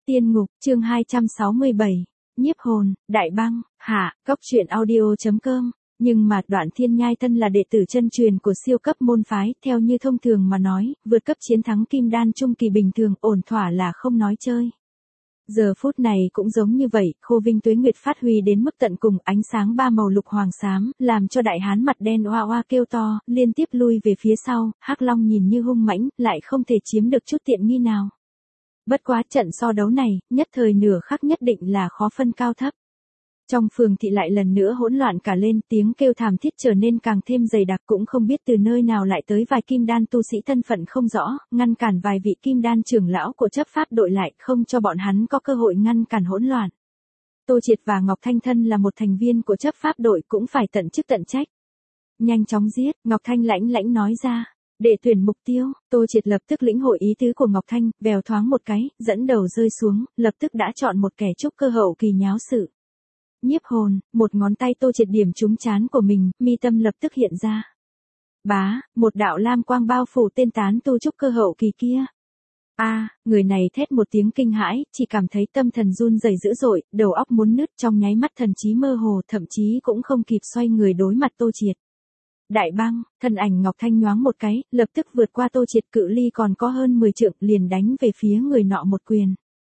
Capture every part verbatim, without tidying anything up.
Tiên ngục, chương hai trăm sáu mươi bảy, nhiếp hồn, đại băng, hạ, cốc truyện audio.com. Nhưng mà Đoạn Thiên Nhai Tân là đệ tử chân truyền của siêu cấp môn phái, theo như thông thường mà nói, vượt cấp chiến thắng kim đan trung kỳ bình thường, ổn thỏa là không nói chơi. Giờ phút này cũng giống như vậy, Khô Vinh Tuế Nguyệt phát huy đến mức tận cùng, ánh sáng ba màu lục hoàng xám, làm cho đại hán mặt đen oa oa kêu to, liên tiếp lui về phía sau, Hắc Long nhìn như hung mãnh, lại không thể chiếm được chút tiện nghi nào. Bất quá trận so đấu này, nhất thời nửa khắc nhất định là khó phân cao thấp. Trong phường thị lại lần nữa hỗn loạn cả lên, tiếng kêu thảm thiết trở nên càng thêm dày đặc, cũng không biết từ nơi nào lại tới vài kim đan tu sĩ thân phận không rõ, ngăn cản vài vị kim đan trưởng lão của chấp pháp đội lại, không cho bọn hắn có cơ hội ngăn cản hỗn loạn. Tô Triệt và Ngọc Thanh thân là một thành viên của chấp pháp đội cũng phải tận chức tận trách. Nhanh chóng giết, Ngọc Thanh lãnh lãnh nói ra. Để tuyển mục tiêu, Tô Triệt lập tức lĩnh hội ý tứ của Ngọc Thanh, vèo thoáng một cái, dẫn đầu rơi xuống, lập tức đã chọn một kẻ trúc cơ hậu kỳ nháo sự. Nhiếp hồn, một ngón tay Tô Triệt điểm trúng trán của mình, mi tâm lập tức hiện ra. Bá, một đạo lam quang bao phủ tên tán tu trúc cơ hậu kỳ kia. A, à, người này thét một tiếng kinh hãi, chỉ cảm thấy tâm thần run rẩy dữ dội, đầu óc muốn nứt, trong nháy mắt thần trí mơ hồ, thậm chí cũng không kịp xoay người đối mặt Tô Triệt. Đại băng, thân ảnh Ngọc Thanh nhoáng một cái, lập tức vượt qua Tô Triệt, cự ly còn có hơn mười trượng, liền đánh về phía người nọ một quyền.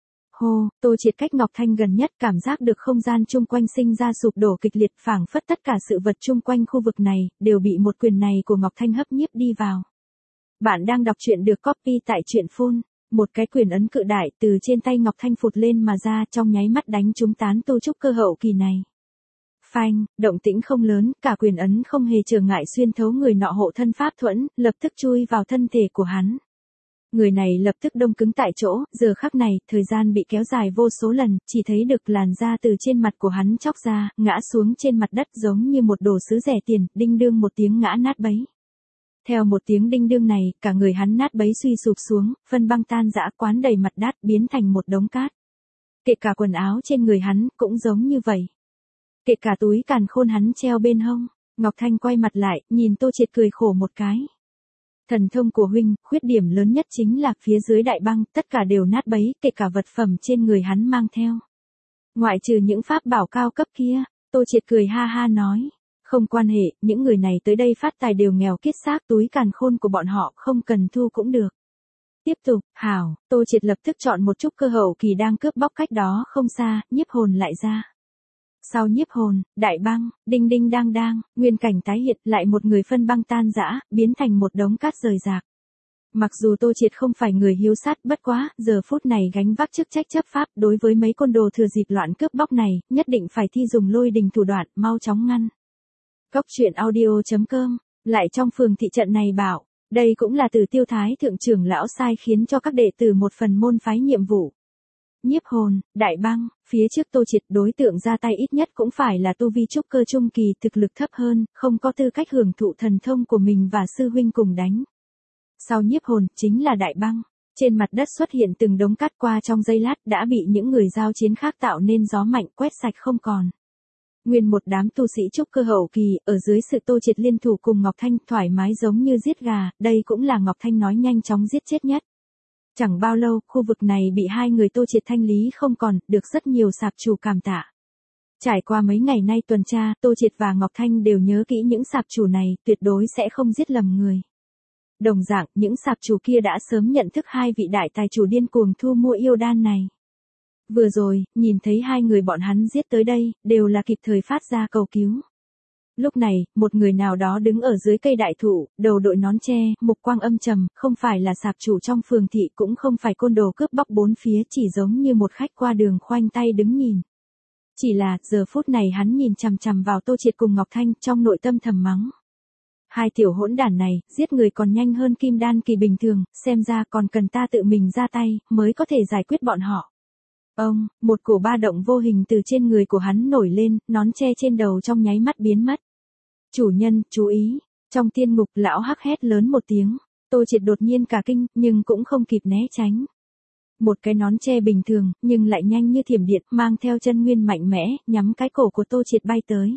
Hô, Tô Triệt cách Ngọc Thanh gần nhất, cảm giác được không gian chung quanh sinh ra sụp đổ kịch liệt, phảng phất tất cả sự vật chung quanh khu vực này, đều bị một quyền này của Ngọc Thanh hấp nhiếp đi vào. Bạn đang đọc truyện được copy tại truyện phun, một cái quyền ấn cự đại từ trên tay Ngọc Thanh phụt lên mà ra, trong nháy mắt đánh trúng tán tu trúc cơ hậu kỳ này. Phanh, động tĩnh không lớn, cả quyền ấn không hề trở ngại xuyên thấu người nọ hộ thân pháp thuẫn, lập tức chui vào thân thể của hắn. Người này lập tức đông cứng tại chỗ, giờ khắc này, thời gian bị kéo dài vô số lần, chỉ thấy được làn da từ trên mặt của hắn chóc ra, ngã xuống trên mặt đất giống như một đồ sứ rẻ tiền, đinh đương một tiếng ngã nát bấy. Theo một tiếng đinh đương này, cả người hắn nát bấy suy sụp xuống, phân băng tan rã, quán đầy mặt đất, biến thành một đống cát. Kể cả quần áo trên người hắn, cũng giống như vậy. Kể cả túi càn khôn hắn treo bên hông, Ngọc Thanh quay mặt lại, nhìn Tô Triệt cười khổ một cái. Thần thông của huynh, khuyết điểm lớn nhất chính là phía dưới đại băng, tất cả đều nát bấy, kể cả vật phẩm trên người hắn mang theo. Ngoại trừ những pháp bảo cao cấp kia, Tô Triệt cười ha ha nói. Không quan hệ, những người này tới đây phát tài đều nghèo kiết xác, túi càn khôn của bọn họ không cần thu cũng được. Tiếp tục, hảo, Tô Triệt lập tức chọn một chút cơ hậu kỳ đang cướp bóc cách đó không xa, nhiếp hồn lại ra. Sau nhiếp hồn, đại băng, đinh đinh đang đang, nguyên cảnh tái hiện, lại một người phân băng tan rã, biến thành một đống cát rời rạc. Mặc dù Tô Triệt không phải người hiếu sát, bất quá, giờ phút này gánh vác chức trách chấp pháp, đối với mấy côn đồ thừa dịp loạn cướp bóc này, nhất định phải thi dùng lôi đình thủ đoạn, mau chóng ngăn. Cốc truyện audio.com, lại trong phường thị trận này bảo, đây cũng là từ Tiêu Thái thượng trưởng lão sai khiến cho các đệ tử một phần môn phái nhiệm vụ. Nhiếp hồn, đại băng, phía trước Tô Triệt đối tượng ra tay ít nhất cũng phải là tu vi trúc cơ trung kỳ, thực lực thấp hơn, không có tư cách hưởng thụ thần thông của mình và sư huynh cùng đánh. Sau nhiếp hồn, chính là đại băng. Trên mặt đất xuất hiện từng đống cát, qua trong giây lát đã bị những người giao chiến khác tạo nên gió mạnh quét sạch không còn. Nguyên một đám tu sĩ trúc cơ hậu kỳ, ở dưới sự Tô Triệt liên thủ cùng Ngọc Thanh, thoải mái giống như giết gà, đây cũng là Ngọc Thanh nói nhanh chóng giết chết nhất. Chẳng bao lâu, khu vực này bị hai người Tô Triệt thanh lý không còn, được rất nhiều sạp chủ cảm tạ. Trải qua mấy ngày nay tuần tra, Tô Triệt và Ngọc Thanh đều nhớ kỹ những sạp chủ này, tuyệt đối sẽ không giết lầm người. Đồng dạng, những sạp chủ kia đã sớm nhận thức hai vị đại tài chủ điên cuồng thu mua yêu đan này. Vừa rồi, nhìn thấy hai người bọn hắn giết tới đây, đều là kịp thời phát ra cầu cứu. Lúc này, một người nào đó đứng ở dưới cây đại thụ, đầu đội nón tre, mục quang âm trầm, không phải là sạp chủ trong phường thị, cũng không phải côn đồ cướp bóc bốn phía, chỉ giống như một khách qua đường khoanh tay đứng nhìn. Chỉ là, giờ phút này hắn nhìn chằm chằm vào Tô Triệt cùng Ngọc Thanh, trong nội tâm thầm mắng. Hai tiểu hỗn đản này, giết người còn nhanh hơn kim đan kỳ bình thường, xem ra còn cần ta tự mình ra tay, mới có thể giải quyết bọn họ. Ông, một cổ ba động vô hình từ trên người của hắn nổi lên, nón che trên đầu trong nháy mắt biến mất. Chủ nhân, chú ý, trong tiên ngục lão hắc hét lớn một tiếng, Tô Triệt đột nhiên cả kinh, nhưng cũng không kịp né tránh. Một cái nón che bình thường, nhưng lại nhanh như thiểm điện, mang theo chân nguyên mạnh mẽ, nhắm cái cổ của Tô Triệt bay tới.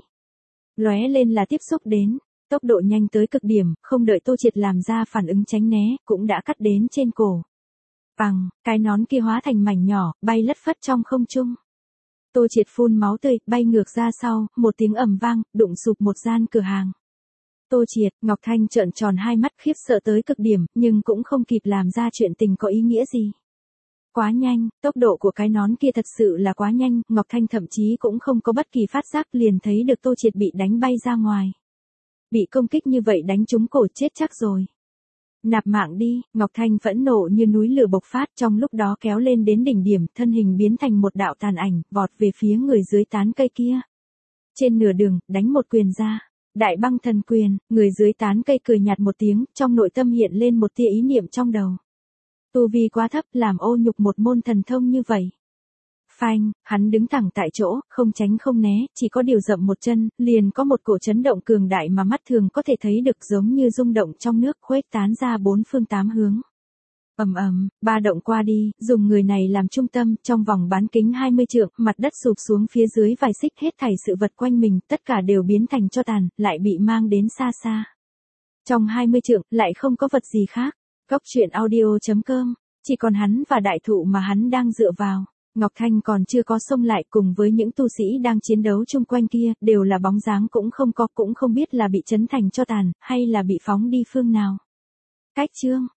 Lóe lên là tiếp xúc đến, tốc độ nhanh tới cực điểm, không đợi Tô Triệt làm ra phản ứng tránh né, cũng đã cắt đến trên cổ. Bằng, cái nón kia hóa thành mảnh nhỏ, bay lất phất trong không trung. Tô Triệt phun máu tươi, bay ngược ra sau, một tiếng ầm vang, đụng sụp một gian cửa hàng. Tô Triệt, Ngọc Thanh trợn tròn hai mắt khiếp sợ tới cực điểm, nhưng cũng không kịp làm ra chuyện tình có ý nghĩa gì. Quá nhanh, tốc độ của cái nón kia thật sự là quá nhanh, Ngọc Thanh thậm chí cũng không có bất kỳ phát giác liền thấy được Tô Triệt bị đánh bay ra ngoài. Bị công kích như vậy đánh trúng cổ chết chắc rồi. Nạp mạng đi, Ngọc Thanh phẫn nộ như núi lửa bộc phát trong lúc đó kéo lên đến đỉnh điểm, thân hình biến thành một đạo tàn ảnh, vọt về phía người dưới tán cây kia. Trên nửa đường, đánh một quyền ra. Đại băng thần quyền, người dưới tán cây cười nhạt một tiếng, trong nội tâm hiện lên một tia ý niệm trong đầu. Tu vi quá thấp làm ô nhục một môn thần thông như vậy. Phanh, hắn đứng thẳng tại chỗ, không tránh không né, chỉ có điều dậm một chân, liền có một cổ chấn động cường đại mà mắt thường có thể thấy được giống như rung động trong nước khuếch tán ra bốn phương tám hướng. Ầm ầm, ba động qua đi, dùng người này làm trung tâm, trong vòng bán kính hai mươi trượng, mặt đất sụp xuống phía dưới vài xích, hết thảy sự vật quanh mình, tất cả đều biến thành tro tàn, lại bị mang đến xa xa. Trong hai mươi trượng, lại không có vật gì khác. Cốc truyện audio chấm com, chỉ còn hắn và đại thụ mà hắn đang dựa vào. Ngọc Thanh còn chưa có xông lại cùng với những tu sĩ đang chiến đấu chung quanh kia, đều là bóng dáng cũng không có, cũng không biết là bị chấn thành tro tàn, hay là bị phóng đi phương nào. Cách chương